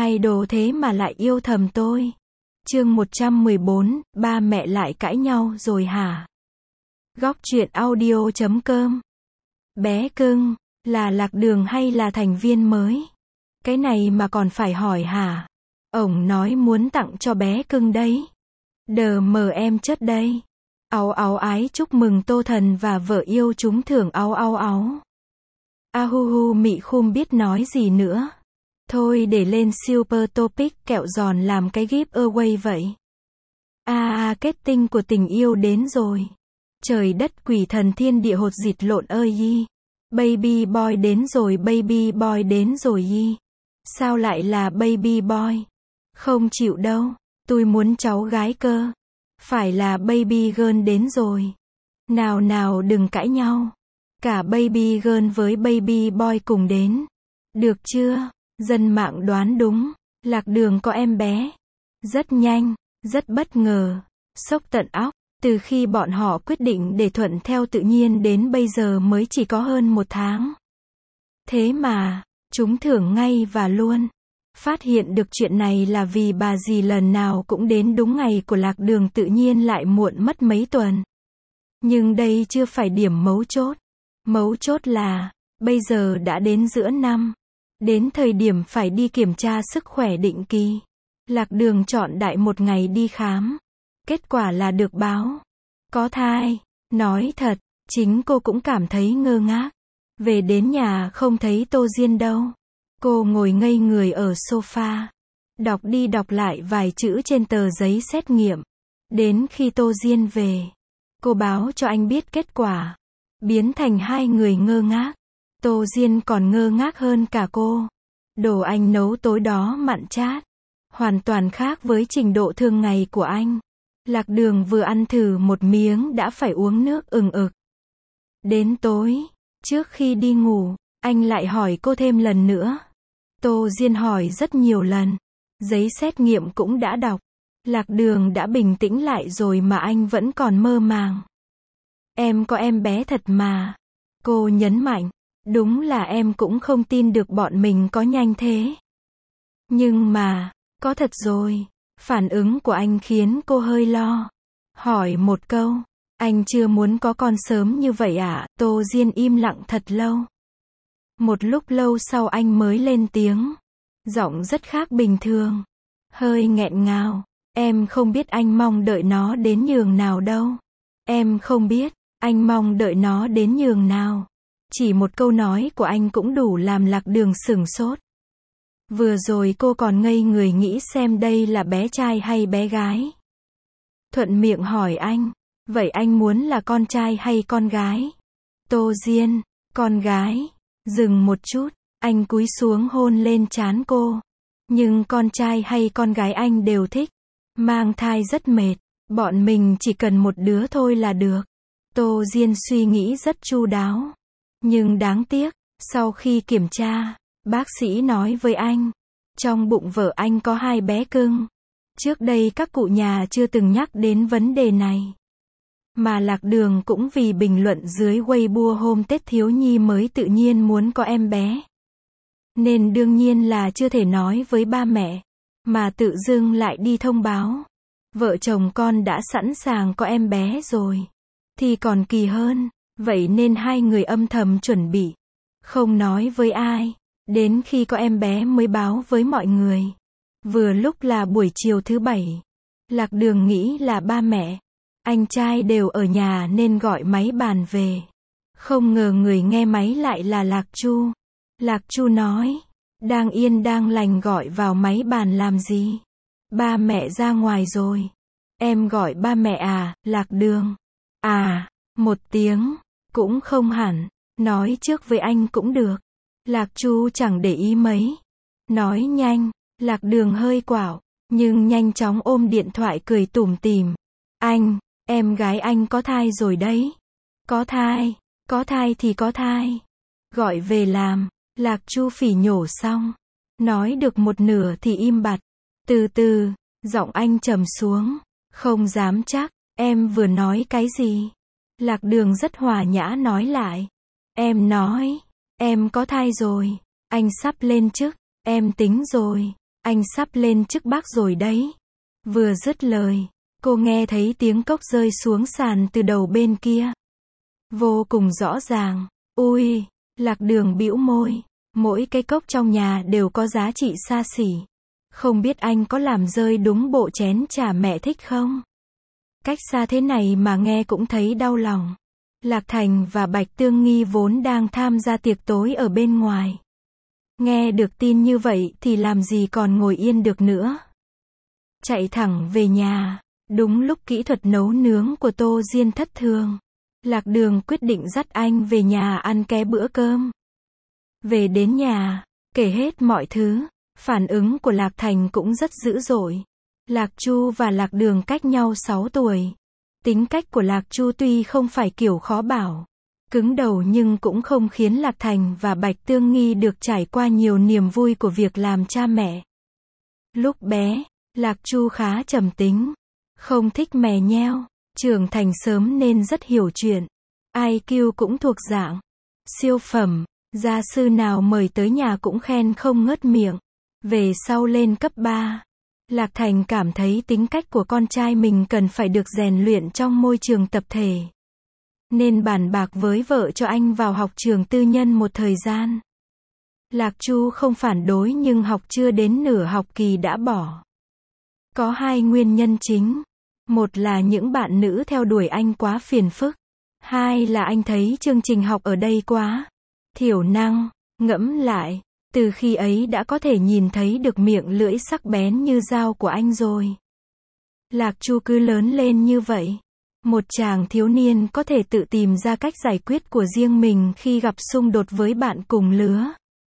Idol thế mà lại yêu thầm tôi. Chương 114, ba mẹ lại cãi nhau rồi hả? Góc truyện audio.com. Bé cưng, là Lạc Đường hay là thành viên mới? Cái này mà còn phải hỏi hả? Ổng nói muốn tặng cho bé cưng đấy. Đờ mờ em chất đây. Áu áu ái chúc mừng Tô Thần và vợ yêu trúng thưởng áu áu áu. Ahuhu mị khum biết nói gì nữa. Thôi để lên Super Topic kẹo giòn làm cái giveaway vậy. Kết tinh của tình yêu đến rồi. Trời đất quỷ thần thiên địa hột dịt lộn ơi yi. Baby boy đến rồi, baby boy đến rồi yi. Sao lại là baby boy? Không chịu đâu, tôi muốn cháu gái cơ. Phải là baby girl đến rồi. Nào nào đừng cãi nhau. Cả baby girl với baby boy cùng đến. Được chưa? Dân mạng đoán đúng. Lạc Đường có em bé. Rất nhanh, rất bất ngờ. Sốc tận óc. Từ khi bọn họ quyết định để thuận theo tự nhiên đến bây giờ mới chỉ có hơn 1 tháng. Thế mà, chúng thưởng ngay và luôn. Phát hiện được chuyện này là vì bà dì lần nào cũng đến đúng ngày của Lạc Đường tự nhiên lại muộn mất mấy tuần. Nhưng đây chưa phải điểm mấu chốt. Mấu chốt là, bây giờ đã đến giữa năm. Đến thời điểm phải đi kiểm tra sức khỏe định kỳ. Lạc Đường chọn đại một ngày đi khám. Kết quả là được báo. Có thai. Nói thật, chính cô cũng cảm thấy ngơ ngác. Về đến nhà không thấy Tô Diên đâu. Cô ngồi ngây người ở sofa. Đọc đi đọc lại vài chữ trên tờ giấy xét nghiệm. Đến khi Tô Diên về, cô báo cho anh biết kết quả. Biến thành hai người ngơ ngác. Tô Diên còn ngơ ngác hơn cả cô. Đồ anh nấu tối đó mặn chát. Hoàn toàn khác với trình độ thường ngày của anh. Lạc Đường vừa ăn thử một miếng đã phải uống nước ừng ực. Đến tối, trước khi đi ngủ, anh lại hỏi cô thêm lần nữa. Tô Diên hỏi rất nhiều lần. Giấy xét nghiệm cũng đã đọc. Lạc Đường đã bình tĩnh lại rồi mà anh vẫn còn mơ màng. Em có em bé thật mà. Cô nhấn mạnh. Đúng là em cũng không tin được bọn mình có nhanh thế. Nhưng mà, có thật rồi. Phản ứng của anh khiến cô hơi lo. Hỏi một câu. Anh chưa muốn có con sớm như vậy à? Tô Diên im lặng thật lâu. Một lúc lâu sau anh mới lên tiếng. Giọng rất khác bình thường. Hơi nghẹn ngào. Em không biết anh mong đợi nó đến nhường nào đâu. Em không biết, anh mong đợi nó đến nhường nào. Chỉ một câu nói của anh cũng đủ làm Lạc Đường sửng sốt. Vừa rồi cô còn ngây người nghĩ xem đây là bé trai hay bé gái. Thuận miệng hỏi anh. Vậy anh muốn là con trai hay con gái? Tô Diên. Con gái. Dừng một chút. Anh cúi xuống hôn lên trán cô. Nhưng con trai hay con gái anh đều thích. Mang thai rất mệt. Bọn mình chỉ cần một đứa thôi là được. Tô Diên suy nghĩ rất chu đáo. Nhưng đáng tiếc, sau khi kiểm tra, bác sĩ nói với anh, trong bụng vợ anh có 2 bé cưng. Trước đây các cụ nhà chưa từng nhắc đến vấn đề này. Mà Lạc Đường cũng vì bình luận dưới Weibo hôm Tết thiếu nhi mới tự nhiên muốn có em bé. Nên đương nhiên là chưa thể nói với ba mẹ, mà tự dưng lại đi thông báo. Vợ chồng con đã sẵn sàng có em bé rồi. Thì còn kỳ hơn. Vậy nên hai người âm thầm chuẩn bị. Không nói với ai. Đến khi có em bé mới báo với mọi người. Vừa lúc là buổi chiều thứ 7. Lạc Đường nghĩ là ba mẹ, anh trai đều ở nhà nên gọi máy bàn về. Không ngờ người nghe máy lại là Lạc Chu. Lạc Chu nói. Đang yên đang lành gọi vào máy bàn làm gì? Ba mẹ ra ngoài rồi. Em gọi ba mẹ à? Lạc Đường. À, 1 tiếng. Cũng không hẳn. Nói trước với anh cũng được. Lạc Chu chẳng để ý mấy. Nói nhanh. Lạc Đường hơi quạo. Nhưng nhanh chóng ôm điện thoại cười tủm tỉm. Anh, em gái anh có thai rồi đấy. Có thai. Có thai thì có thai. Gọi về làm. Lạc Chu phỉ nhổ xong. Nói được một nửa thì im bặt. Từ từ, giọng anh trầm xuống. Không dám chắc, em vừa nói cái gì? Lạc Đường rất hòa nhã nói lại. Em nói, em có thai rồi. Anh sắp lên chức, em tính rồi. Anh sắp lên chức bác rồi đấy. Vừa dứt lời, cô nghe thấy tiếng cốc rơi xuống sàn từ đầu bên kia. Vô cùng rõ ràng. Ui, Lạc Đường bĩu môi. Mỗi cái cốc trong nhà đều có giá trị xa xỉ. Không biết anh có làm rơi đúng bộ chén trà mẹ thích không? Cách xa thế này mà nghe cũng thấy đau lòng. Lạc Thành và Bạch Tương Nghi vốn đang tham gia tiệc tối ở bên ngoài. Nghe được tin như vậy thì làm gì còn ngồi yên được nữa. Chạy thẳng về nhà. Đúng lúc kỹ thuật nấu nướng của Tô Diên thất thường. Lạc Đường quyết định dắt anh về nhà ăn ké bữa cơm. Về đến nhà, kể hết mọi thứ, phản ứng của Lạc Thành cũng rất dữ dội. Lạc Chu và Lạc Đường cách nhau 6 tuổi. Tính cách của Lạc Chu tuy không phải kiểu khó bảo, cứng đầu nhưng cũng không khiến Lạc Thành và Bạch Tương Nghi được trải qua nhiều niềm vui của việc làm cha mẹ. Lúc bé, Lạc Chu khá trầm tính, không thích mè nheo, trưởng thành sớm nên rất hiểu chuyện. IQ cũng thuộc dạng siêu phẩm, gia sư nào mời tới nhà cũng khen không ngớt miệng. Về sau lên cấp 3, Lạc Thành cảm thấy tính cách của con trai mình cần phải được rèn luyện trong môi trường tập thể. Nên bàn bạc với vợ cho anh vào học trường tư nhân một thời gian. Lạc Chu không phản đối nhưng học chưa đến nửa học kỳ đã bỏ. Có 2 nguyên nhân chính. Một là những bạn nữ theo đuổi anh quá phiền phức. 2 là anh thấy chương trình học ở đây quá thiểu năng. Ngẫm lại, từ khi ấy đã có thể nhìn thấy được miệng lưỡi sắc bén như dao của anh rồi. Lạc Chu cứ lớn lên như vậy. Một chàng thiếu niên có thể tự tìm ra cách giải quyết của riêng mình khi gặp xung đột với bạn cùng lứa.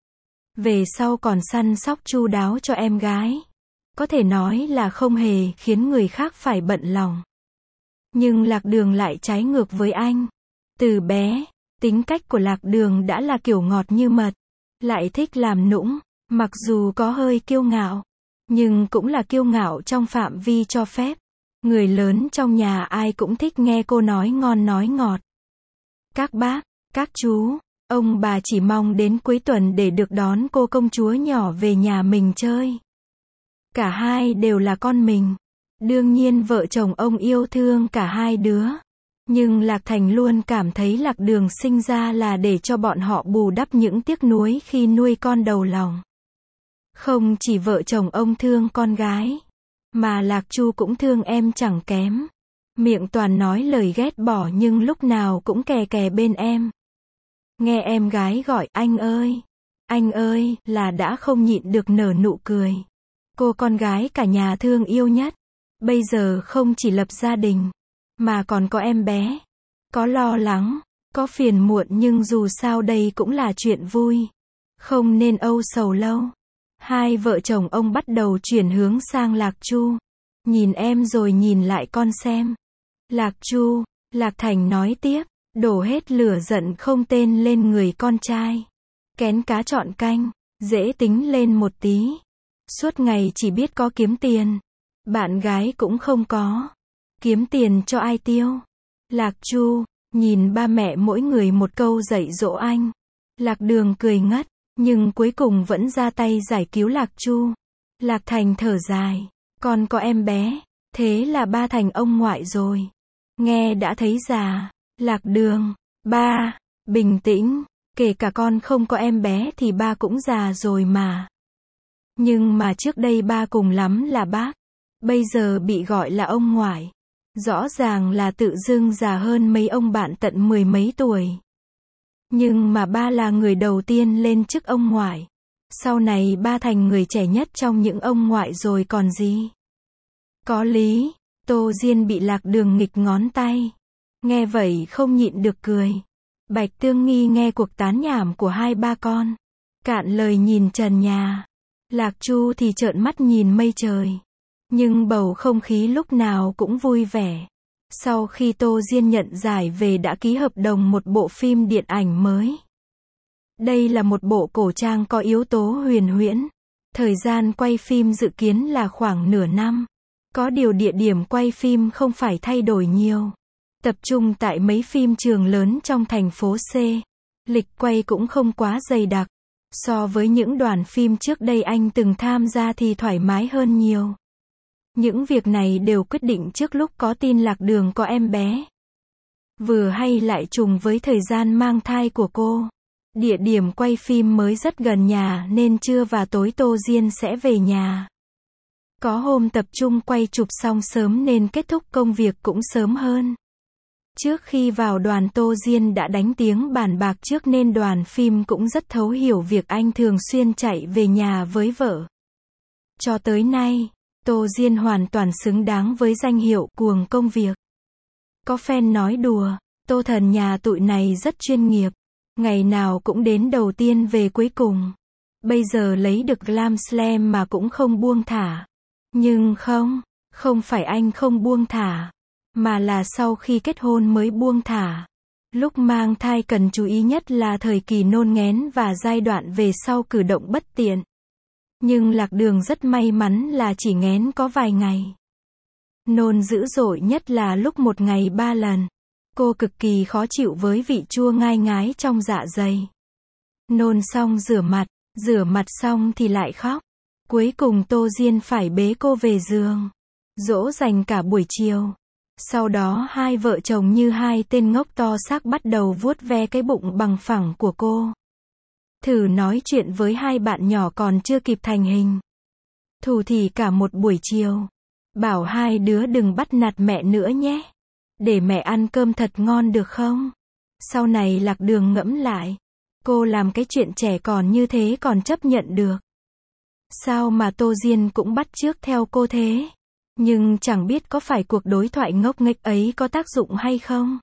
Về sau còn săn sóc chu đáo cho em gái. Có thể nói là không hề khiến người khác phải bận lòng. Nhưng Lạc Đường lại trái ngược với anh. Từ bé, tính cách của Lạc Đường đã là kiểu ngọt như mật. Lại thích làm nũng, mặc dù có hơi kiêu ngạo. Nhưng cũng là kiêu ngạo trong phạm vi cho phép. Người lớn trong nhà ai cũng thích nghe cô nói ngon nói ngọt. Các bác, các chú, ông bà chỉ mong đến cuối tuần để được đón cô công chúa nhỏ về nhà mình chơi. Cả hai đều là con mình. Đương nhiên vợ chồng ông yêu thương cả hai đứa. Nhưng Lạc Thành luôn cảm thấy Lạc Đường sinh ra là để cho bọn họ bù đắp những tiếc nuối khi nuôi con đầu lòng. Không chỉ vợ chồng ông thương con gái, mà Lạc Chu cũng thương em chẳng kém. Miệng toàn nói lời ghét bỏ nhưng lúc nào cũng kè kè bên em. Nghe em gái gọi anh ơi, là đã không nhịn được nở nụ cười. Cô con gái cả nhà thương yêu nhất. Bây giờ không chỉ lập gia đình, mà còn có em bé. Có lo lắng, có phiền muộn nhưng dù sao đây cũng là chuyện vui. Không nên âu sầu lâu. Hai vợ chồng ông bắt đầu chuyển hướng sang Lạc Chu. Nhìn em rồi nhìn lại con xem. Lạc Chu, Lạc Thành nói tiếp, đổ hết lửa giận không tên lên người con trai. Kén cá chọn canh, dễ tính lên một tí. Suốt ngày chỉ biết có kiếm tiền. Bạn gái cũng không có. Kiếm tiền cho ai tiêu? Lạc Chu, nhìn ba mẹ mỗi người một câu dạy dỗ anh. Lạc Đường cười ngất, nhưng cuối cùng vẫn ra tay giải cứu Lạc Chu. Lạc Thành thở dài, con có em bé, thế là ba thành ông ngoại rồi. Nghe đã thấy già. Lạc Đường, ba, bình tĩnh, kể cả con không có em bé thì ba cũng già rồi mà. Nhưng mà trước đây ba cùng lắm là bác, bây giờ bị gọi là ông ngoại. Rõ ràng là tự dưng già hơn mấy ông bạn tận 10 mấy tuổi. Nhưng mà ba là người đầu tiên lên chức ông ngoại. Sau này ba thành người trẻ nhất trong những ông ngoại rồi còn gì. Có lý, Tô Diên bị Lạc Đường nghịch ngón tay. Nghe vậy không nhịn được cười. Bạch Tương Nghi nghe cuộc tán nhảm của hai ba con. Cạn lời nhìn trần nhà. Lạc Chu thì trợn mắt nhìn mây trời. Nhưng bầu không khí lúc nào cũng vui vẻ. Sau khi Tô Diên nhận giải về đã ký hợp đồng một bộ phim điện ảnh mới. Đây là một bộ cổ trang có yếu tố huyền huyễn. Thời gian quay phim dự kiến là khoảng nửa năm. Có điều địa điểm quay phim không phải thay đổi nhiều. Tập trung tại mấy phim trường lớn trong thành phố C. Lịch quay cũng không quá dày đặc. So với những đoàn phim trước đây anh từng tham gia thì thoải mái hơn nhiều. Những việc này đều quyết định trước lúc có tin Lạc Đường có em bé. Vừa hay lại trùng với thời gian mang thai của cô. Địa điểm quay phim mới rất gần nhà nên trưa và tối Tô Diên sẽ về nhà. Có hôm tập trung quay chụp xong sớm nên kết thúc công việc cũng sớm hơn. Trước khi vào đoàn Tô Diên đã đánh tiếng bàn bạc trước nên đoàn phim cũng rất thấu hiểu việc anh thường xuyên chạy về nhà với vợ. Cho tới nay, Tô Diên hoàn toàn xứng đáng với danh hiệu cuồng công việc. Có fan nói đùa, Tô Thần nhà tụi này rất chuyên nghiệp. Ngày nào cũng đến đầu tiên về cuối cùng. Bây giờ lấy được Glam Slam mà cũng không buông thả. Nhưng không phải anh không buông thả. Mà là sau khi kết hôn mới buông thả. Lúc mang thai cần chú ý nhất là thời kỳ nôn nghén và giai đoạn về sau cử động bất tiện. Nhưng Lạc Đường rất may mắn là chỉ nghén có vài ngày. Nôn dữ dội nhất là lúc một ngày 3 lần. Cô cực kỳ khó chịu với vị chua ngai ngái trong dạ dày. Nôn xong rửa mặt xong thì lại khóc. Cuối cùng Tô Diên phải bế cô về giường. Dỗ dành cả buổi chiều. Sau đó hai vợ chồng như hai tên ngốc to xác bắt đầu vuốt ve cái bụng bằng phẳng của cô. Thử nói chuyện với hai bạn nhỏ còn chưa kịp thành hình. Thủ thỉ cả một buổi chiều. Bảo hai đứa đừng bắt nạt mẹ nữa nhé. Để mẹ ăn cơm thật ngon được không? Sau này Lạc Đường ngẫm lại. Cô làm cái chuyện trẻ con như thế còn chấp nhận được. Sao mà Tô Diên cũng bắt chước theo cô thế? Nhưng chẳng biết có phải cuộc đối thoại ngốc nghếch ấy có tác dụng hay không?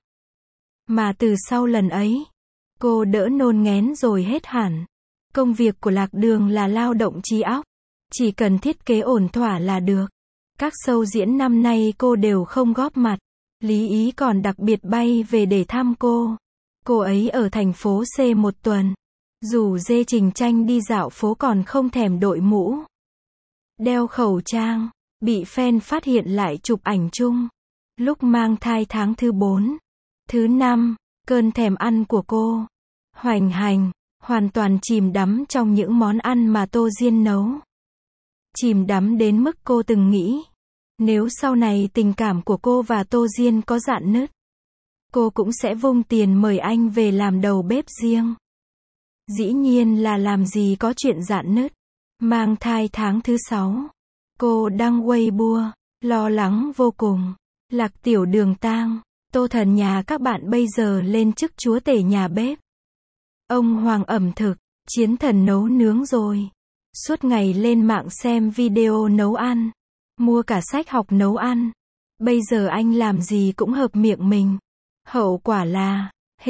Mà từ sau lần ấy, cô đỡ nôn nghén rồi hết hẳn. Công việc của Lạc Đường là lao động trí óc. Chỉ cần thiết kế ổn thỏa là được. Các show diễn năm nay cô đều không góp mặt. Lý Ý còn đặc biệt bay về để thăm cô. Cô ấy ở thành phố C một tuần. Rủ dê Trình Tranh đi dạo phố còn không thèm đội mũ. Đeo khẩu trang. Bị fan phát hiện lại chụp ảnh chung. Lúc mang thai tháng thứ 4. Thứ 5. Cơn thèm ăn của cô. Hoành hành. Hoàn toàn chìm đắm trong những món ăn mà Tô Diên nấu. Chìm đắm đến mức cô từng nghĩ. Nếu sau này tình cảm của cô và Tô Diên có rạn nứt, cô cũng sẽ vung tiền mời anh về làm đầu bếp riêng. Dĩ nhiên là làm gì có chuyện rạn nứt. Mang thai tháng thứ 6. Cô đăng Weibo, lo lắng vô cùng. Lạc Tiểu Đường tang, Tô Thần nhà các bạn bây giờ lên chức chúa tể nhà bếp. Ông Hoàng ẩm thực, chiến thần nấu nướng rồi. Suốt ngày lên mạng xem video nấu ăn. Mua cả sách học nấu ăn. Bây giờ anh làm gì cũng hợp miệng mình. Hậu quả là,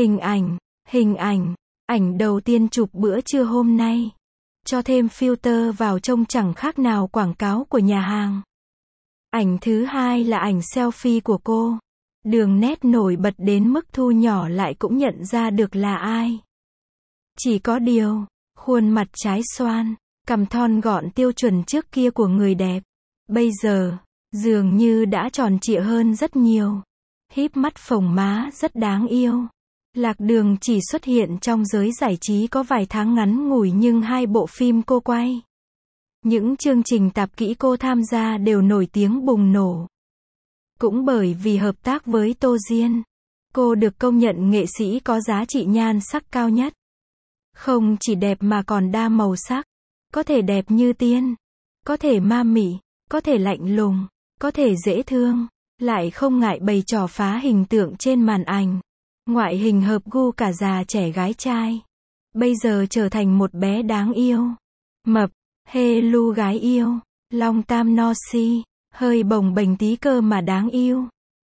hình ảnh đầu tiên chụp bữa trưa hôm nay. Cho thêm filter vào trông chẳng khác nào quảng cáo của nhà hàng. Ảnh thứ hai là ảnh selfie của cô. Đường nét nổi bật đến mức thu nhỏ lại cũng nhận ra được là ai. Chỉ có điều, khuôn mặt trái xoan, cằm thon gọn tiêu chuẩn trước kia của người đẹp. Bây giờ, dường như đã tròn trịa hơn rất nhiều. Híp mắt phồng má rất đáng yêu. Lạc Đường chỉ xuất hiện trong giới giải trí có vài tháng ngắn ngủi nhưng 2 bộ phim cô quay. Những chương trình tạp kỹ cô tham gia đều nổi tiếng bùng nổ. Cũng bởi vì hợp tác với Tô Diên, cô được công nhận nghệ sĩ có giá trị nhan sắc cao nhất. Không chỉ đẹp mà còn đa màu sắc. Có thể đẹp như tiên, có thể ma mị, có thể lạnh lùng, có thể dễ thương, lại không ngại bày trò phá hình tượng trên màn ảnh. Ngoại hình hợp gu cả già trẻ gái trai. Bây giờ trở thành một bé đáng yêu. Mập, hê lu gái yêu, long tam no si, hơi bồng bềnh tí cơ mà đáng yêu.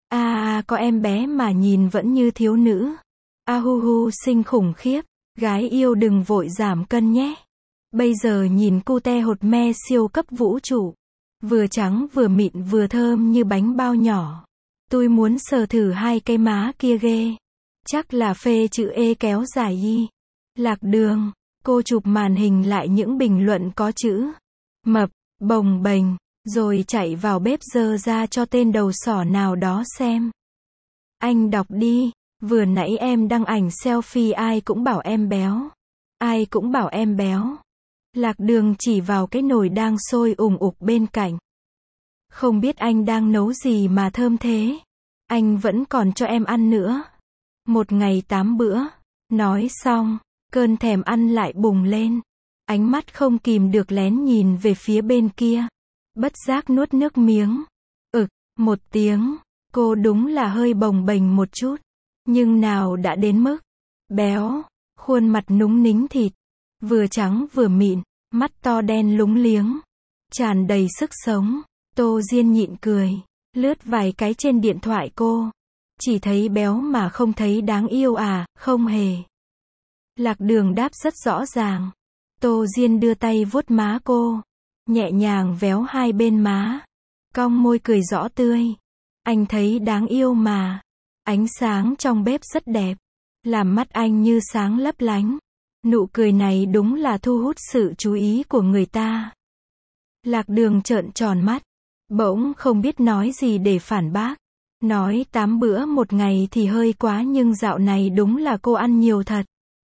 Có em bé mà nhìn vẫn như thiếu nữ. Hu hu xinh khủng khiếp. Gái yêu đừng vội giảm cân nhé. Bây giờ nhìn cute hột me siêu cấp vũ trụ. Vừa trắng vừa mịn vừa thơm như bánh bao nhỏ. Tôi muốn sờ thử hai cái má kia ghê. Chắc là phê chữ E kéo dài y. Lạc Đường, cô chụp màn hình lại những bình luận có chữ mập, bồng bềnh, rồi chạy vào bếp dơ ra cho tên đầu sỏ nào đó xem. Anh đọc đi, vừa nãy em đăng ảnh selfie ai cũng bảo em béo. Ai cũng bảo em béo. Lạc Đường chỉ vào cái nồi đang sôi ùng ục bên cạnh. Không biết anh đang nấu gì mà thơm thế. Anh vẫn còn cho em ăn nữa. Một ngày 8 bữa. Nói xong, cơn thèm ăn lại bùng lên. Ánh mắt không kìm được lén nhìn về phía bên kia. Bất giác nuốt nước miếng. Một tiếng. Cô đúng là hơi bồng bềnh một chút. Nhưng nào đã đến mức béo. Khuôn mặt núng nính thịt. Vừa trắng vừa mịn. Mắt to đen lúng liếng. Tràn đầy sức sống. Tô Diên nhịn cười. Lướt vài cái trên điện thoại cô. Chỉ thấy béo mà không thấy đáng yêu à, không hề. Lạc Đường đáp rất rõ ràng. Tô Diên đưa tay vuốt má cô. Nhẹ nhàng véo hai bên má. Cong môi cười rõ tươi. Anh thấy đáng yêu mà. Ánh sáng trong bếp rất đẹp. Làm mắt anh như sáng lấp lánh. Nụ cười này đúng là thu hút sự chú ý của người ta. Lạc Đường trợn tròn mắt. Bỗng không biết nói gì để phản bác. Nói 8 bữa một ngày thì hơi quá nhưng dạo này đúng là cô ăn nhiều thật.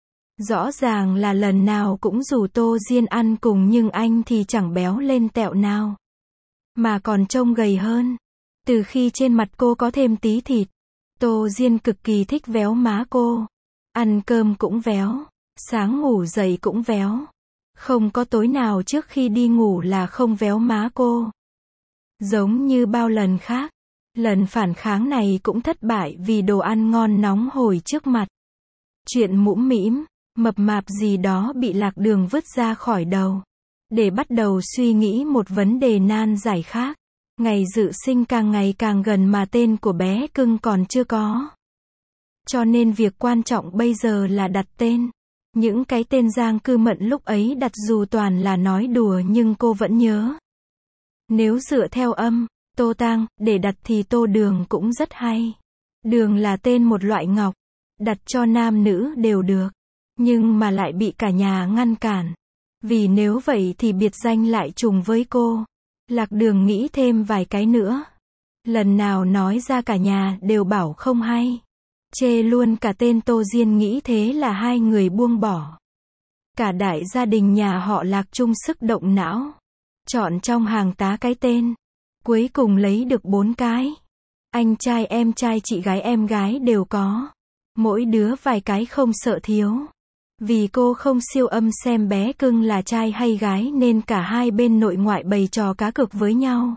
Rõ ràng là lần nào cũng rủ Tô Diên ăn cùng nhưng anh thì chẳng béo lên tẹo nào. Mà còn trông gầy hơn. Từ khi trên mặt cô có thêm tí thịt. Tô Diên cực kỳ thích véo má cô. Ăn cơm cũng véo. Sáng ngủ dậy cũng véo. Không có tối nào trước khi đi ngủ là không véo má cô. Giống như bao lần khác. Lần phản kháng này cũng thất bại vì đồ ăn ngon nóng hổi trước mặt. Chuyện mũm mĩm, mập mạp gì đó bị Lạc Đường vứt ra khỏi đầu. Để bắt đầu suy nghĩ một vấn đề nan giải khác. Ngày dự sinh càng ngày càng gần mà tên của bé cưng còn chưa có. Cho nên việc quan trọng bây giờ là đặt tên. Những cái tên Giang Cư Mận lúc ấy đặt dù toàn là nói đùa nhưng cô vẫn nhớ. Nếu dựa theo âm, Tô Tang, để đặt thì Tô Đường cũng rất hay. Đường là tên một loại ngọc. Đặt cho nam nữ đều được. Nhưng mà lại bị cả nhà ngăn cản. Vì nếu vậy thì biệt danh lại trùng với cô. Lạc Đường nghĩ thêm vài cái nữa. Lần nào nói ra cả nhà đều bảo không hay. Chê luôn cả tên Tô Diên nghĩ thế là hai người buông bỏ. Cả đại gia đình nhà họ Lạc chung sức động não. Chọn trong hàng tá cái tên. Cuối cùng lấy được 4 cái. Anh trai em trai chị gái em gái đều có. Mỗi đứa vài cái không sợ thiếu. Vì cô không siêu âm xem bé cưng là trai hay gái nên cả hai bên nội ngoại bày trò cá cược với nhau.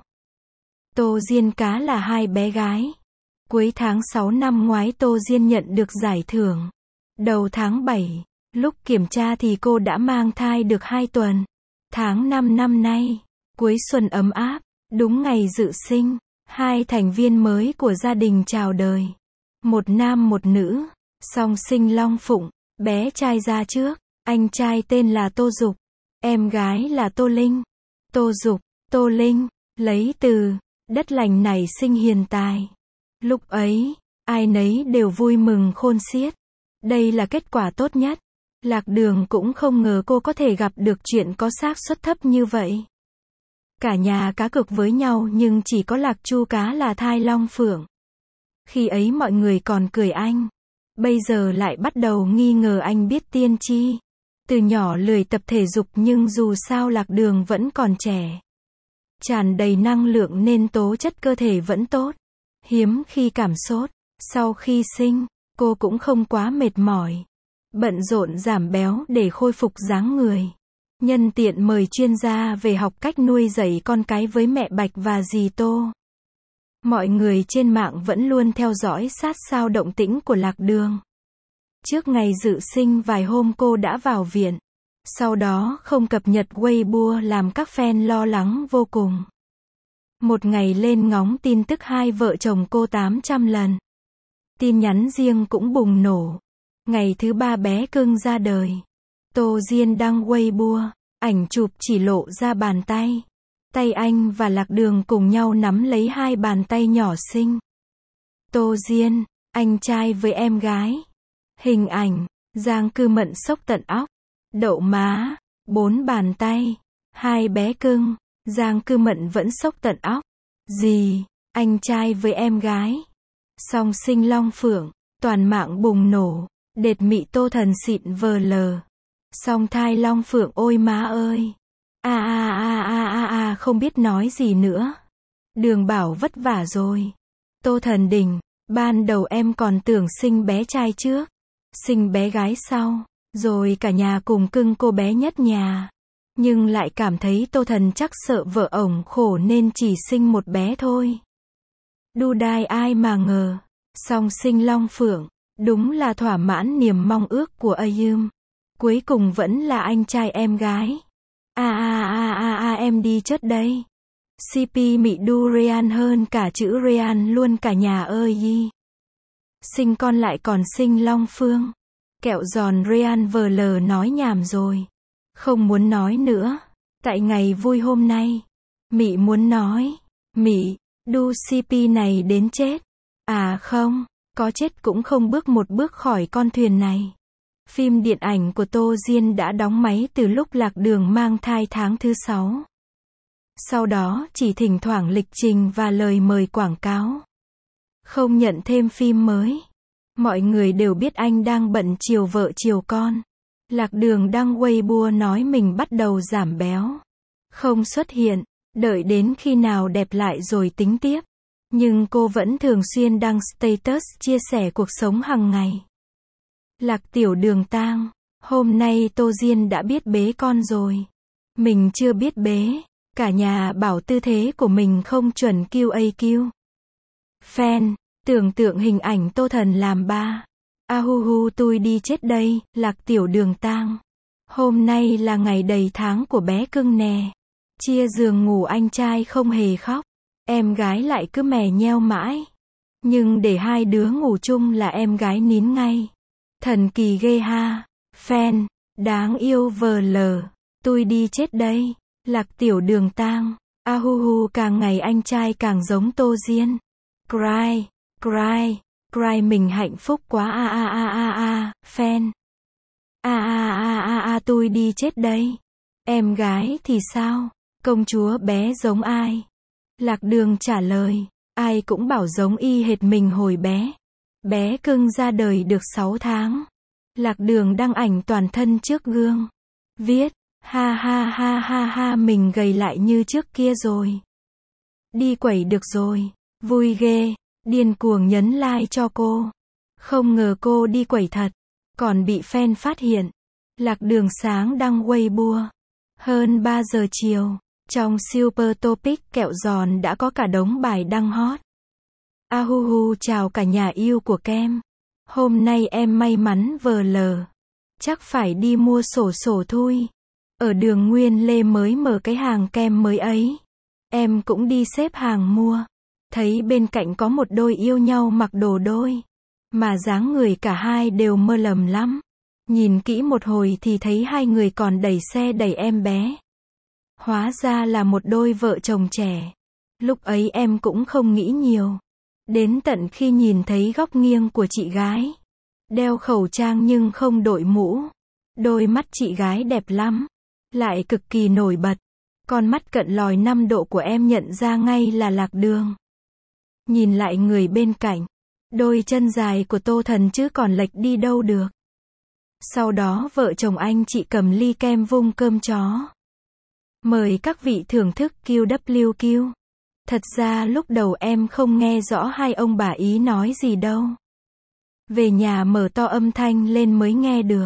Tô Diên cá là hai bé gái. Cuối tháng 6 năm ngoái Tô Diên nhận được giải thưởng. Đầu tháng 7, lúc kiểm tra thì cô đã mang thai được 2 tuần. Tháng 5 năm nay, cuối xuân ấm áp, đúng ngày dự sinh, 2 thành viên mới của gia đình chào đời. Một nam một nữ, song sinh long phụng, bé trai ra trước, anh trai tên là Tô Dục, em gái là Tô Linh. Tô Dục, Tô Linh, lấy từ đất lành nảy sinh hiền tài. Lúc ấy, ai nấy đều vui mừng khôn xiết. Đây là kết quả tốt nhất. Lạc Đường cũng không ngờ cô có thể gặp được chuyện có xác suất thấp như vậy. Cả nhà cá cược với nhau nhưng chỉ có Lạc Chu cá là thai long phượng. Khi ấy mọi người còn cười anh. Bây giờ lại bắt đầu nghi ngờ anh biết tiên tri. Từ nhỏ lười tập thể dục nhưng dù sao Lạc Đường vẫn còn trẻ. Tràn đầy năng lượng nên tố chất cơ thể vẫn tốt. Hiếm khi cảm sốt. Sau khi sinh, cô cũng không quá mệt mỏi. Bận rộn giảm béo để khôi phục dáng người. Nhân tiện mời chuyên gia về học cách nuôi dạy con cái với mẹ Bạch và dì Tô. Mọi người trên mạng vẫn luôn theo dõi sát sao động tĩnh của Lạc Đường. Trước ngày dự sinh vài hôm cô đã vào viện. Sau đó không cập nhật Weibo làm các fan lo lắng vô cùng. Một ngày lên ngóng tin tức hai vợ chồng cô 800 lần. Tin nhắn riêng cũng bùng nổ. Ngày thứ 3 bé cưng ra đời. Tô Diên đăng Weibo, ảnh chụp chỉ lộ ra bàn tay. Tay anh và Lạc Đường cùng nhau nắm lấy hai bàn tay nhỏ xinh. Tô Diên, anh trai với em gái. Hình ảnh, Giang Cư Mận sốc tận óc. Đậu má, 4 bàn tay, hai bé cưng. Giang Cư Mận vẫn sốc tận óc. Gì, anh trai với em gái. Song sinh long phượng, toàn mạng bùng nổ. Đệt mị Tô Thần xịn vờ lờ. Song thai long phượng ôi má ơi. Không biết nói gì nữa. Đường Bảo vất vả rồi. Tô Thần Đình, ban đầu em còn tưởng sinh bé trai trước, sinh bé gái sau, rồi cả nhà cùng cưng cô bé nhất nhà. Nhưng lại cảm thấy Tô Thần chắc sợ vợ ổng khổ nên chỉ sinh một bé thôi. Đu đai ai mà ngờ, song sinh long phượng, đúng là thỏa mãn niềm mong ước của Ayum. Cuối cùng vẫn là anh trai em gái. Em đi chất đây. CP Mị đu Rean hơn cả chữ Rean luôn cả nhà ơi yi. Sinh con lại còn sinh long phương. Kẹo giòn Rean VL nói nhảm rồi. Không muốn nói nữa. Tại ngày vui hôm nay. Mị muốn nói. Mị, đu CP này đến chết. À không, có chết cũng không bước một bước khỏi con thuyền này. Phim điện ảnh của Tô Diên đã đóng máy từ lúc Lạc Đường mang thai tháng thứ 6. Sau đó chỉ thỉnh thoảng lịch trình và lời mời quảng cáo. Không nhận thêm phim mới. Mọi người đều biết anh đang bận chiều vợ chiều con. Lạc Đường đăng Weibo nói mình bắt đầu giảm béo. Không xuất hiện, đợi đến khi nào đẹp lại rồi tính tiếp. Nhưng cô vẫn thường xuyên đăng status chia sẻ cuộc sống hàng ngày. Lạc Tiểu Đường tang, hôm nay Tô Diên đã biết bế con rồi. Mình chưa biết bế, cả nhà bảo tư thế của mình không chuẩn QAQ. Fan, tưởng tượng hình ảnh Tô Thần làm ba. Tôi đi chết đây, Lạc Tiểu Đường tang. Hôm nay là ngày đầy tháng của bé cưng nè. Chia giường ngủ anh trai không hề khóc. Em gái lại cứ mè nheo mãi. Nhưng để hai đứa ngủ chung là em gái nín ngay. Thần kỳ ghê ha. Fan, đáng yêu VL. Tôi đi chết đây. Lạc Tiểu Đường tang. Càng ngày anh trai càng giống Tô Diên. Cry, mình hạnh phúc quá fan. Tôi đi chết đây. Em gái thì sao? Công chúa bé giống ai? Lạc Đường trả lời, ai cũng bảo giống y hệt mình hồi bé. Bé cưng ra đời được 6 tháng. Lạc Đường đăng ảnh toàn thân trước gương. Viết, mình gầy lại như trước kia rồi. Đi quẩy được rồi. Vui ghê. Điên cuồng nhấn like cho cô. Không ngờ cô đi quẩy thật. Còn bị fan phát hiện. Lạc Đường sáng đăng Weibo. Hơn 3 giờ chiều. Trong Super Topic kẹo giòn đã có cả đống bài đăng hot. Chào cả nhà yêu của kem. Hôm nay em may mắn VL. Chắc phải đi mua sổ thui. Ở đường Nguyên Lê mới mở cái hàng kem mới ấy. Em cũng đi xếp hàng mua. Thấy bên cạnh có một đôi yêu nhau mặc đồ đôi. Mà dáng người cả hai đều mơ lầm lắm. Nhìn kỹ một hồi thì thấy hai người còn đẩy xe đẩy em bé. Hóa ra là một đôi vợ chồng trẻ. Lúc ấy em cũng không nghĩ nhiều. Đến tận khi nhìn thấy góc nghiêng của chị gái. Đeo khẩu trang nhưng không đội mũ. Đôi mắt chị gái đẹp lắm. Lại cực kỳ nổi bật. Con mắt cận lòi 5 độ của em nhận ra ngay là Lạc Đường. Nhìn lại người bên cạnh. Đôi chân dài của Tô Thần chứ còn lệch đi đâu được. Sau đó vợ chồng anh chị cầm ly kem vung cơm chó. Mời các vị thưởng thức QWQ. Thật ra lúc đầu em không nghe rõ hai ông bà ý nói gì đâu. Về nhà mở to âm thanh lên mới nghe được.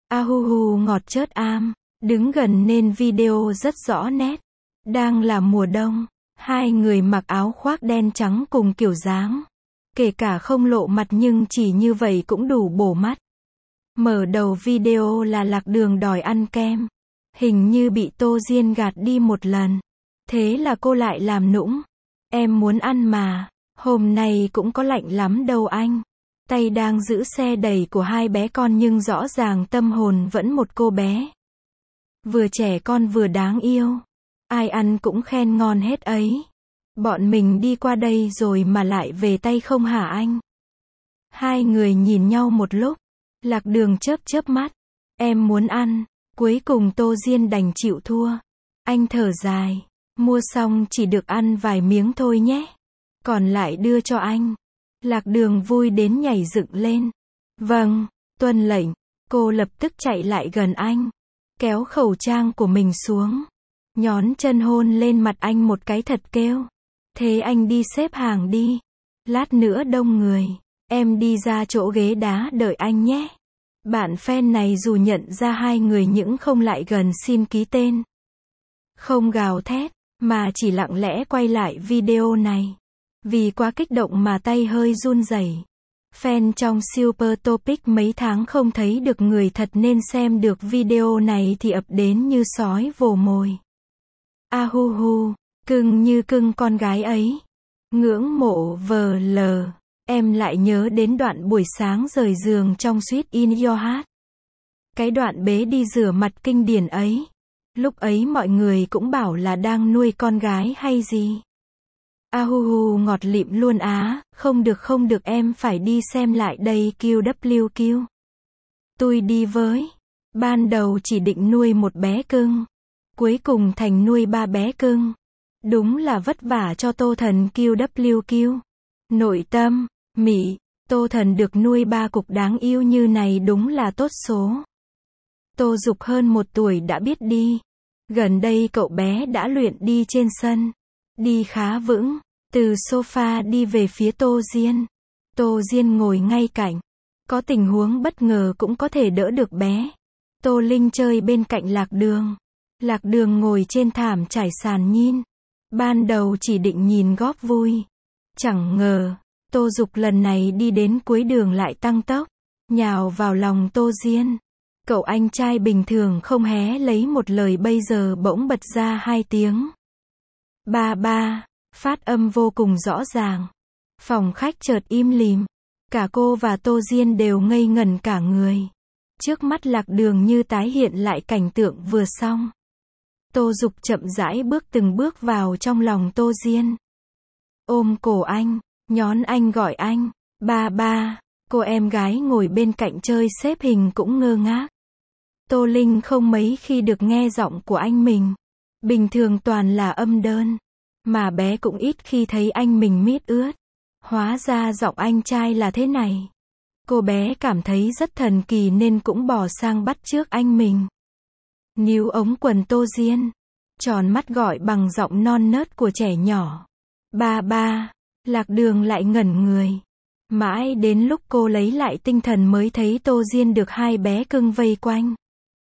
Ngọt chớt am. Đứng gần nên video rất rõ nét. Đang là mùa đông. Hai người mặc áo khoác đen trắng cùng kiểu dáng. Kể cả không lộ mặt nhưng chỉ như vậy cũng đủ bổ mắt. Mở đầu video là Lạc Đường đòi ăn kem. Hình như bị Tô Diên gạt đi một lần. Thế là cô lại làm nũng. Em muốn ăn mà. Hôm nay cũng có lạnh lắm đâu anh. Tay đang giữ xe đẩy của hai bé con nhưng rõ ràng tâm hồn vẫn một cô bé. Vừa trẻ con vừa đáng yêu. Ai ăn cũng khen ngon hết ấy. Bọn mình đi qua đây rồi mà lại về tay không hả anh? Hai người nhìn nhau một lúc. Lạc Đường chớp mắt. Em muốn ăn. Cuối cùng Tô Diên đành chịu thua. Anh thở dài. Mua xong chỉ được ăn vài miếng thôi nhé. Còn lại đưa cho anh. Lạc Đường vui đến nhảy dựng lên. Vâng, tuân lệnh. Cô lập tức chạy lại gần anh, kéo khẩu trang của mình xuống, nhón chân hôn lên mặt anh một cái thật kêu. Thế anh đi xếp hàng đi. Lát nữa đông người. Em đi ra chỗ ghế đá đợi anh nhé. Bạn fan này dù nhận ra hai người những không lại gần xin ký tên. Không gào thét, mà chỉ lặng lẽ quay lại video này. Vì quá kích động mà tay hơi run rẩy. Fan trong Super Topic mấy tháng không thấy được người thật nên xem được video này thì ập đến như sói vồ mồi. A hu hu, cưng như cưng con gái ấy. Ngưỡng mộ VL. Em lại nhớ đến đoạn buổi sáng rời giường trong Sweet in Your Heart. Cái đoạn bế đi rửa mặt kinh điển ấy. Lúc ấy mọi người cũng bảo là đang nuôi con gái hay gì. A hu hu ngọt lịm luôn á, không được em phải đi xem lại đây QWQ. Tôi đi với. Ban đầu chỉ định nuôi một bé cưng. Cuối cùng thành nuôi 3 bé cưng. Đúng là vất vả cho Tô Thần QWQ. Nội tâm, Mỹ, Tô Thần được nuôi 3 cục đáng yêu như này đúng là tốt số. Tô Dục hơn 1 tuổi đã biết đi. Gần đây cậu bé đã luyện đi trên sân. Đi khá vững. Từ sofa đi về phía Tô Diên. Tô Diên ngồi ngay cạnh. Có tình huống bất ngờ cũng có thể đỡ được bé. Tô Linh chơi bên cạnh Lạc Đường. Lạc Đường ngồi trên thảm trải sàn nhìn. Ban đầu chỉ định nhìn góp vui. Chẳng ngờ, Tô Dục lần này đi đến cuối đường lại tăng tốc. Nhào vào lòng Tô Diên. Cậu anh trai bình thường không hé lấy một lời bây giờ bỗng bật ra 2 tiếng. Ba ba, phát âm vô cùng rõ ràng. Phòng khách chợt im lìm. Cả cô và Tô Diên đều ngây ngẩn cả người. Trước mắt Lạc Đường như tái hiện lại cảnh tượng vừa xong. Tô Dục chậm rãi bước từng bước vào trong lòng Tô Diên. Ôm cổ anh, nhón anh gọi anh, ba ba. Cô em gái ngồi bên cạnh chơi xếp hình cũng ngơ ngác. Tô Linh không mấy khi được nghe giọng của anh mình. Bình thường toàn là âm đơn. Mà bé cũng ít khi thấy anh mình mít ướt. Hóa ra giọng anh trai là thế này. Cô bé cảm thấy rất thần kỳ nên cũng bỏ sang bắt chước anh mình. Níu ống quần Tô Diên. Tròn mắt gọi bằng giọng non nớt của trẻ nhỏ. Ba ba. Lạc Đường lại ngẩn người. Mãi đến lúc cô lấy lại tinh thần mới thấy Tô Diên được 2 bé cưng vây quanh.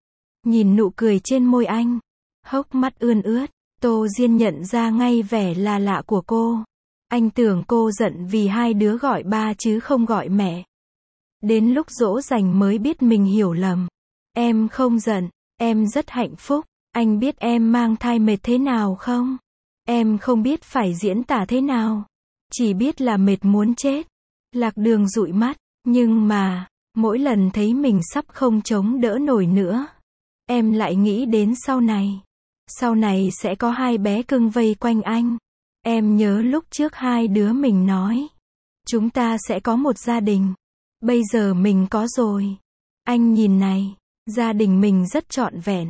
Nhìn nụ cười trên môi anh. Hốc mắt ươn ướt. Tô Diên nhận ra ngay vẻ là lạ của cô. Anh tưởng cô giận vì 2 đứa gọi ba chứ không gọi mẹ. Đến lúc dỗ dành mới biết mình hiểu lầm. Em không giận, em rất hạnh phúc. Anh biết em mang thai mệt thế nào không? Em không biết phải diễn tả thế nào. Chỉ biết là mệt muốn chết. Lạc Đường dụi mắt. Nhưng mà, mỗi lần thấy mình sắp không chống đỡ nổi nữa. Em lại nghĩ đến sau này. Sau này sẽ có 2 bé cưng vây quanh anh. Em nhớ lúc trước 2 đứa mình nói. Chúng ta sẽ có một gia đình. Bây giờ mình có rồi. Anh nhìn này. Gia đình mình rất trọn vẹn.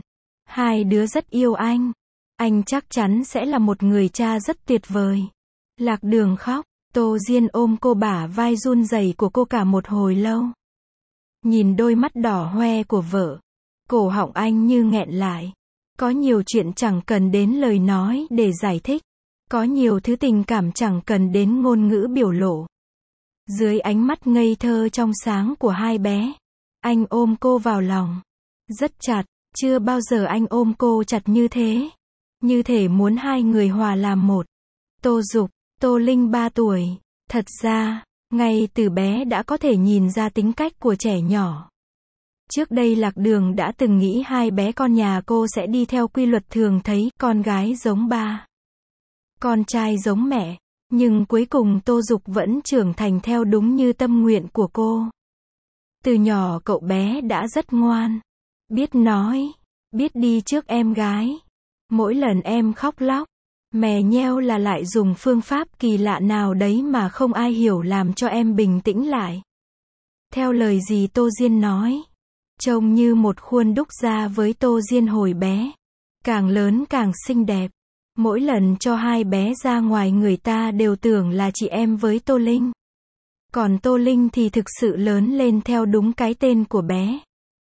2 đứa rất yêu anh. Anh chắc chắn sẽ là một người cha rất tuyệt vời. Lạc Đường khóc. Tô Diên ôm cô bả vai run rẩy của cô cả một hồi lâu. Nhìn đôi mắt đỏ hoe của vợ. Cổ họng anh như nghẹn lại. Có nhiều chuyện chẳng cần đến lời nói để giải thích. Có nhiều thứ tình cảm chẳng cần đến ngôn ngữ biểu lộ. Dưới ánh mắt ngây thơ trong sáng của 2 bé. Anh ôm cô vào lòng. Rất chặt. Chưa bao giờ anh ôm cô chặt như thế. Như thể muốn 2 người hòa làm một. Tô Dục, Tô Linh 3 tuổi. Thật ra, ngay từ bé đã có thể nhìn ra tính cách của trẻ nhỏ. Trước đây Lạc Đường đã từng nghĩ 2 bé con nhà cô sẽ đi theo quy luật thường thấy, con gái giống ba, con trai giống mẹ. Nhưng cuối cùng Tô Dục vẫn trưởng thành theo đúng như tâm nguyện của cô. Từ nhỏ cậu bé đã rất ngoan. Biết nói, biết đi trước em gái. Mỗi lần em khóc lóc, mè nheo là lại dùng phương pháp kỳ lạ nào đấy mà không ai hiểu làm cho em bình tĩnh lại. Theo lời gì Tô Diên nói. Trông như một khuôn đúc ra với Tô Diên hồi bé. Càng lớn càng xinh đẹp. Mỗi lần cho 2 bé ra ngoài người ta đều tưởng là chị em với Tô Linh. Còn Tô Linh thì thực sự lớn lên theo đúng cái tên của bé.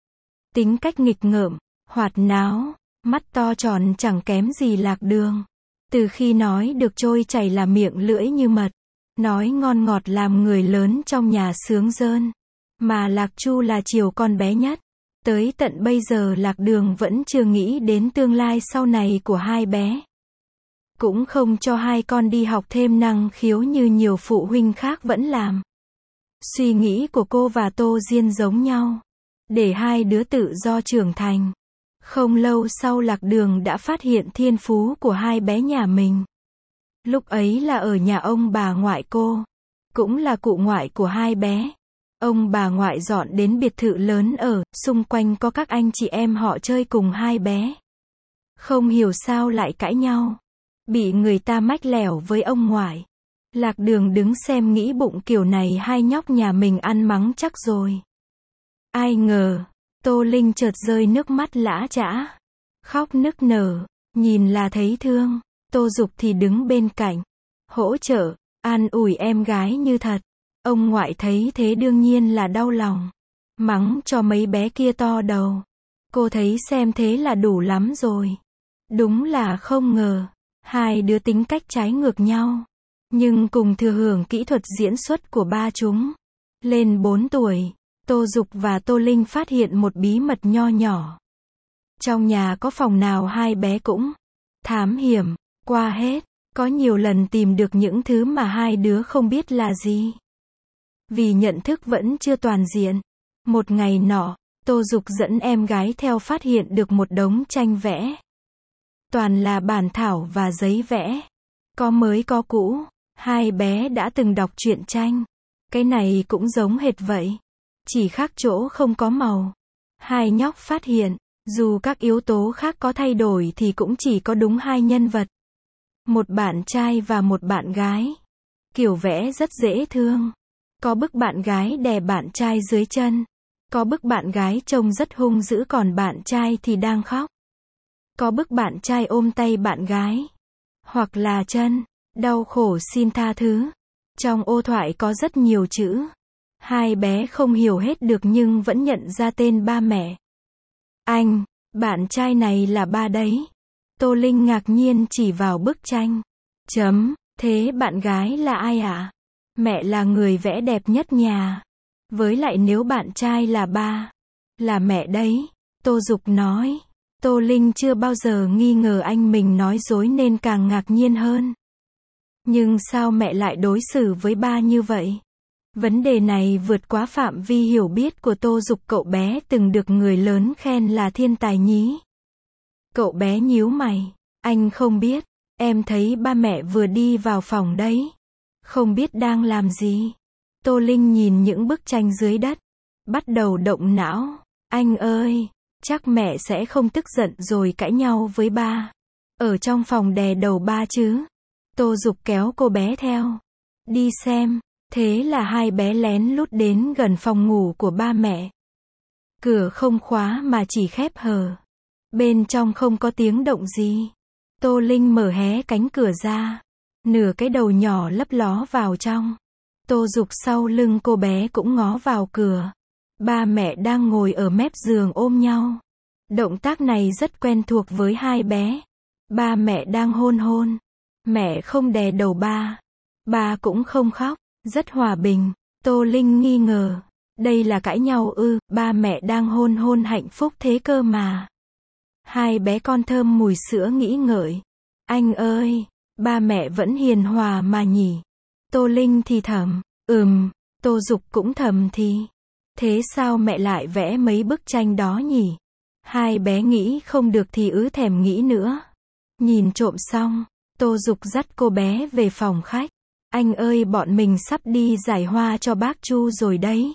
tính cách nghịch ngợm, hoạt náo, mắt to tròn chẳng kém gì Lạc Đường. Từ khi nói được trôi chảy là miệng lưỡi như mật, nói ngon ngọt làm người lớn trong nhà sướng rơn. Mà Lạc Chu là chiều con bé nhất. Tới tận bây giờ Lạc Đường vẫn chưa nghĩ đến tương lai sau này của hai bé. Cũng không cho hai con đi học thêm năng khiếu như nhiều phụ huynh khác vẫn làm. Suy nghĩ của cô và Tô Diên giống nhau. Để hai đứa tự do trưởng thành. Không lâu sau Lạc Đường đã phát hiện thiên phú của hai bé nhà mình. Lúc ấy là ở nhà ông bà ngoại cô. Cũng là cụ ngoại của hai bé. Ông bà ngoại dọn đến biệt thự lớn ở, xung quanh có các anh chị em họ chơi cùng hai bé. Không hiểu sao lại cãi nhau. Bị người ta mách lẻo với ông ngoại. Lạc Đường đứng xem nghĩ bụng kiểu này hai nhóc nhà mình ăn mắng chắc rồi. Ai ngờ, Tô Linh chợt rơi nước mắt lã chã. Khóc nức nở, nhìn là thấy thương. Tô Dục thì đứng bên cạnh, hỗ trợ, an ủi em gái như thật. Ông ngoại thấy thế đương nhiên là đau lòng. Mắng cho mấy bé kia to đầu. Cô thấy xem thế là đủ lắm rồi. Đúng là không ngờ. Hai đứa tính cách trái ngược nhau. Nhưng cùng thừa hưởng kỹ thuật diễn xuất của ba chúng. Lên 4 tuổi, Tô Dục và Tô Linh phát hiện một bí mật nho nhỏ. Trong nhà có phòng nào hai bé cũng thám hiểm qua hết. Có nhiều lần tìm được những thứ mà hai đứa không biết là gì. Vì nhận thức vẫn chưa toàn diện. Một ngày nọ, Tô Dục dẫn em gái theo phát hiện được một đống tranh vẽ. Toàn là bản thảo và giấy vẽ. Có mới có cũ. Hai bé đã từng đọc truyện tranh. Cái này cũng giống hệt vậy. Chỉ khác chỗ không có màu. Hai nhóc phát hiện, dù các yếu tố khác có thay đổi thì cũng chỉ có đúng hai nhân vật. Một bạn trai và một bạn gái. Kiểu vẽ rất dễ thương. Có bức bạn gái đè bạn trai dưới chân. Có bức bạn gái trông rất hung dữ còn bạn trai thì đang khóc. Có bức bạn trai ôm tay bạn gái. Hoặc là chân, đau khổ xin tha thứ. Trong ô thoại có rất nhiều chữ. Hai bé không hiểu hết được nhưng vẫn nhận ra tên ba mẹ. Anh, bạn trai này là ba đấy. Tô Linh ngạc nhiên chỉ vào bức tranh. Thế bạn gái là ai ạ? Mẹ là người vẽ đẹp nhất nhà. Với lại nếu bạn trai là ba, là mẹ đấy. Tô Dục nói. Tô Linh chưa bao giờ nghi ngờ anh mình nói dối nên càng ngạc nhiên hơn. Nhưng sao mẹ lại đối xử với ba như vậy? Vấn đề này vượt quá phạm vi hiểu biết của Tô Dục. Cậu bé từng được người lớn khen là thiên tài nhí. Cậu bé nhíu mày. Anh không biết. Em thấy ba mẹ vừa đi vào phòng đấy. Không biết đang làm gì. Tô Linh nhìn những bức tranh dưới đất. Bắt đầu động não. Anh ơi, chắc mẹ sẽ không tức giận rồi cãi nhau với ba. Ở trong phòng đè đầu ba chứ. Tô Dục kéo cô bé theo. Đi xem. Thế là hai bé lén lút đến gần phòng ngủ của ba mẹ. Cửa không khóa mà chỉ khép hờ. Bên trong không có tiếng động gì. Tô Linh mở hé cánh cửa ra. Nửa cái đầu nhỏ lấp ló vào trong. Tô Dục sau lưng cô bé cũng ngó vào cửa. Ba mẹ đang ngồi ở mép giường ôm nhau. Động tác này rất quen thuộc với hai bé. Ba mẹ đang hôn. Mẹ không đè đầu ba. Ba cũng không khóc. Rất hòa bình. Tô Linh nghi ngờ. Đây là cãi nhau ư? Ba mẹ đang hôn hạnh phúc thế cơ mà. Hai bé con thơm mùi sữa nghĩ ngợi. Anh ơi, ba mẹ vẫn hiền hòa mà nhỉ. Tô Linh thì thầm. Tô Dục cũng thầm thì. Thế sao mẹ lại vẽ mấy bức tranh đó nhỉ? Hai bé nghĩ không được thì thèm nghĩ nữa. Nhìn trộm xong, Tô Dục dắt cô bé về phòng khách. Anh ơi, bọn mình sắp đi giải hoa cho bác Chu rồi đấy.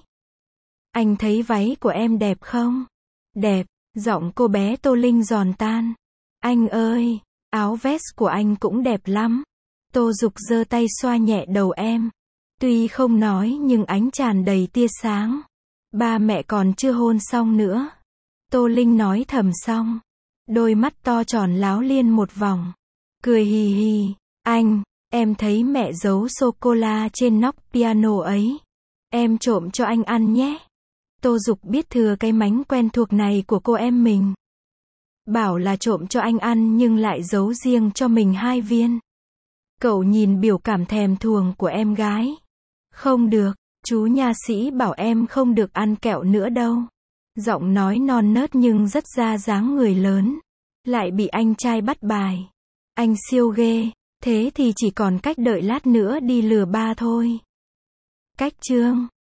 Anh thấy váy của em đẹp không? Đẹp, giọng cô bé Tô Linh giòn tan. Anh ơi, áo vest của anh cũng đẹp lắm. Tô Dục giơ tay xoa nhẹ đầu em. Tuy không nói nhưng ánh tràn đầy tia sáng. Ba mẹ còn chưa hôn xong nữa. Tô Linh nói thầm xong. Đôi mắt to tròn láo liên một vòng. Cười hì hì. Anh, em thấy mẹ giấu sô-cô-la trên nóc piano ấy. Em trộm cho anh ăn nhé. Tô Dục biết thừa cái mánh quen thuộc này của cô em mình. Bảo là trộm cho anh ăn nhưng lại giấu riêng cho mình 2 viên. Cậu nhìn biểu cảm thèm thuồng của em gái. Không được, chú nha sĩ bảo em không được ăn kẹo nữa đâu. Giọng nói non nớt nhưng rất ra dáng người lớn. Lại bị anh trai bắt bài. Anh siêu ghê, thế thì chỉ còn cách đợi lát nữa đi lừa ba thôi. Cách chương